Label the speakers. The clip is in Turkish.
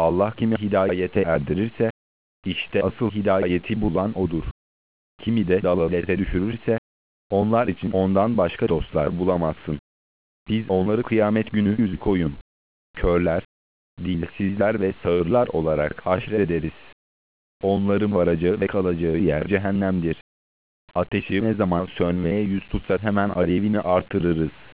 Speaker 1: Allah kimi hidayete erdirirse, işte asıl hidayeti bulan odur. Kimi de dalalete düşürürse, onlar için ondan başka dostlar bulamazsın. Biz onları kıyamet günü yüzü koyun, körler, dilsizler ve sağırlar olarak haşrederiz. Onların varacağı ve kalacağı yer cehennemdir. Ateşi ne zaman sönmeye yüz tutsa hemen alevini artırırız.